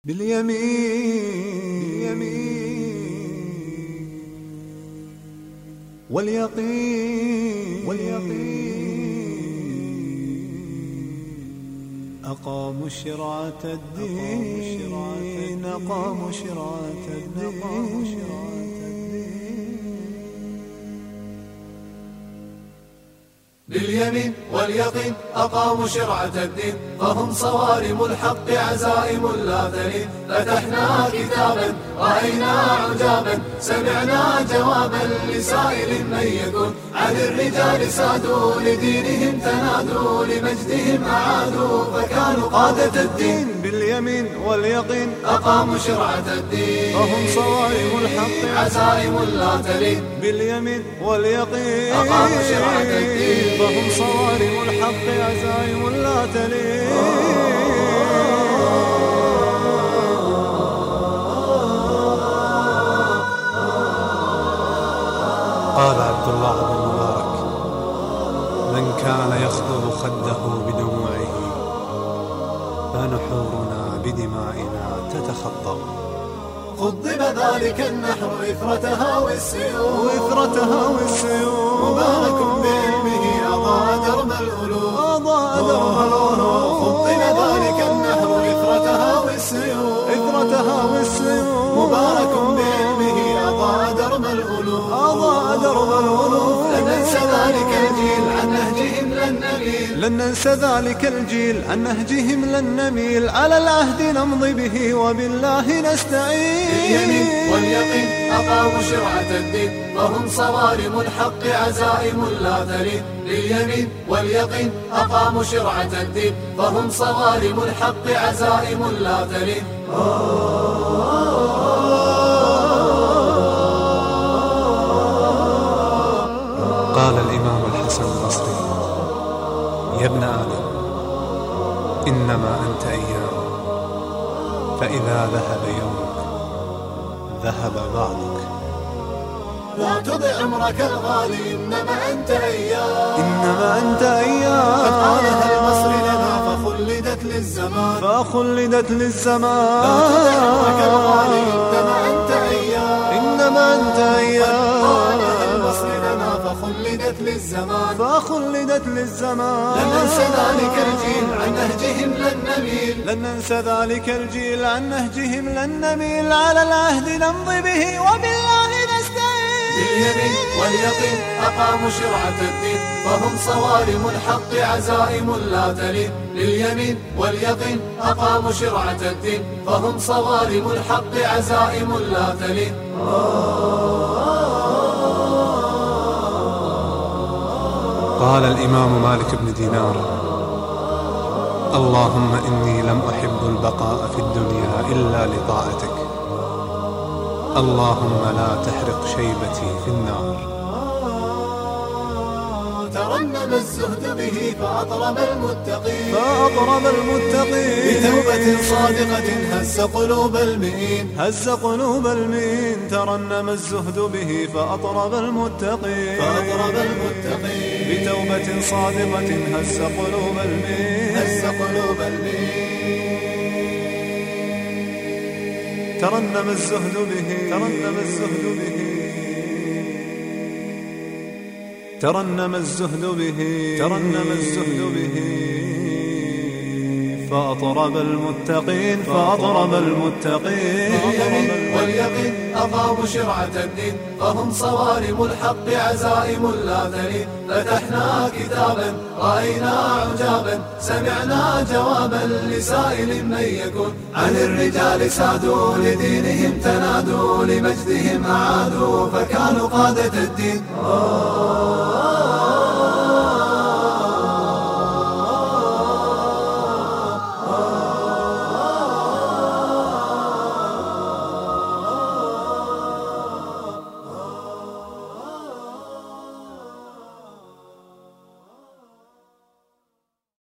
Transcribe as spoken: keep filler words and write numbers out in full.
باليمين واليقين أقاموا شرعة الدين أقاموا شرعة الدين باليمين واليقين أقاموا شرعة الدين فهم صوارم الحق عزائم لا تلين. فتحنا كتابا رأينا عجابا سمعنا جوابا لسائل من يكون. عن الرجال سادوا لدينهم تنادوا لمجدهم أعادوا فكانوا قادة الدين. باليمين واليقين أقاموا شرعة الدين فهم صوارم الحق عزائم لا تلين. باليمين واليقين أقاموا شرعة الدين فهم صوارم الحق عزائم لا تلين. قال عبد الله بن مبارك: من كان يخضر خده بدموعه فنحورنا بدمائنا تتخضر. خضب ذلك النحر إثر تهاوي السيوف وإثر تهاوي السيوف مبارك بعلمه أضاء درب الألوف أضاء درب الألوف. خضب ذلك النحر إثر تهاوي السيوف إثر تهاوي السيوف مبارك بعلمه أضاء درب الألوف أضاء درب الألوف. لن ننسى ذلك الجيل عن نهجهم لن نميل. لن ننسى ذلك الجيل عن نهجهم لن نميل. على العهد نمضي به وبالله نستعين. باليمين واليقين أقاموا شرعة الدين فهم صوارم الحق عزائم لا تلين. باليمين واليقين أقاموا شرعة الدين فهم صوارم الحق عزائم لا تلين. قال الإمام الحسن البصري: يا ابن آدم إنما أنت أيام فإذا ذهب يومك ذهب بعضك. لا تضع عمرك الغالي إنما أنت أيام إنما أنت أيام قد قالها المصري لنا فخلدت للزمان فخلدت للزمان. لا تضع عمرك الغالي إنما أنت أيام إنما أنت أيام قالها المصري لنا فخلدت للزمان فخلدت للزمان. لن ننسى ذلك الجيل عن نهجهم لن نميل. لن ننسى ذلك الجيل عن نهجهم لن نميل. على العهد نمضي به وبالله نستعين. باليمين واليقين أقاموا شرعة الدين فهم صوارم الحق عزائم لا تلين. باليمين واليقين أقاموا شرعة الدين فهم صوارم الحق عزائم لا تلين. قال الإمام مالك بن دينار: اللهم إني لم أحب البقاء في الدنيا إلا لطاعتك، اللهم لا تحرق شيبتي في النار. ترنم الزهد به فأطرب المتقين فأطرب المتقين بتوبة صادقة هز قلوب المئين هز قلوب المئين. ترنم الزهد به فأطرب المتقين فأطرب المتقين بتوبة صادقة هز قلوب المئين هز قلوب المئين. ترنم الزهد به ترنم الزهد به ترنم الزهد به ترنم الزهد به فأطرب المتقين فأطرب المتقين. باليمين واليقين أقاموا شرعة الدين فهم صوارم الحق عزائم لا تلين. فتحنا كتابا رأينا عجابا سمعنا جوابا لسائل من يكون. عن الرجال سادوا لدينهم تنادوا لمجدهم أعادوا فكانوا قادة الدين.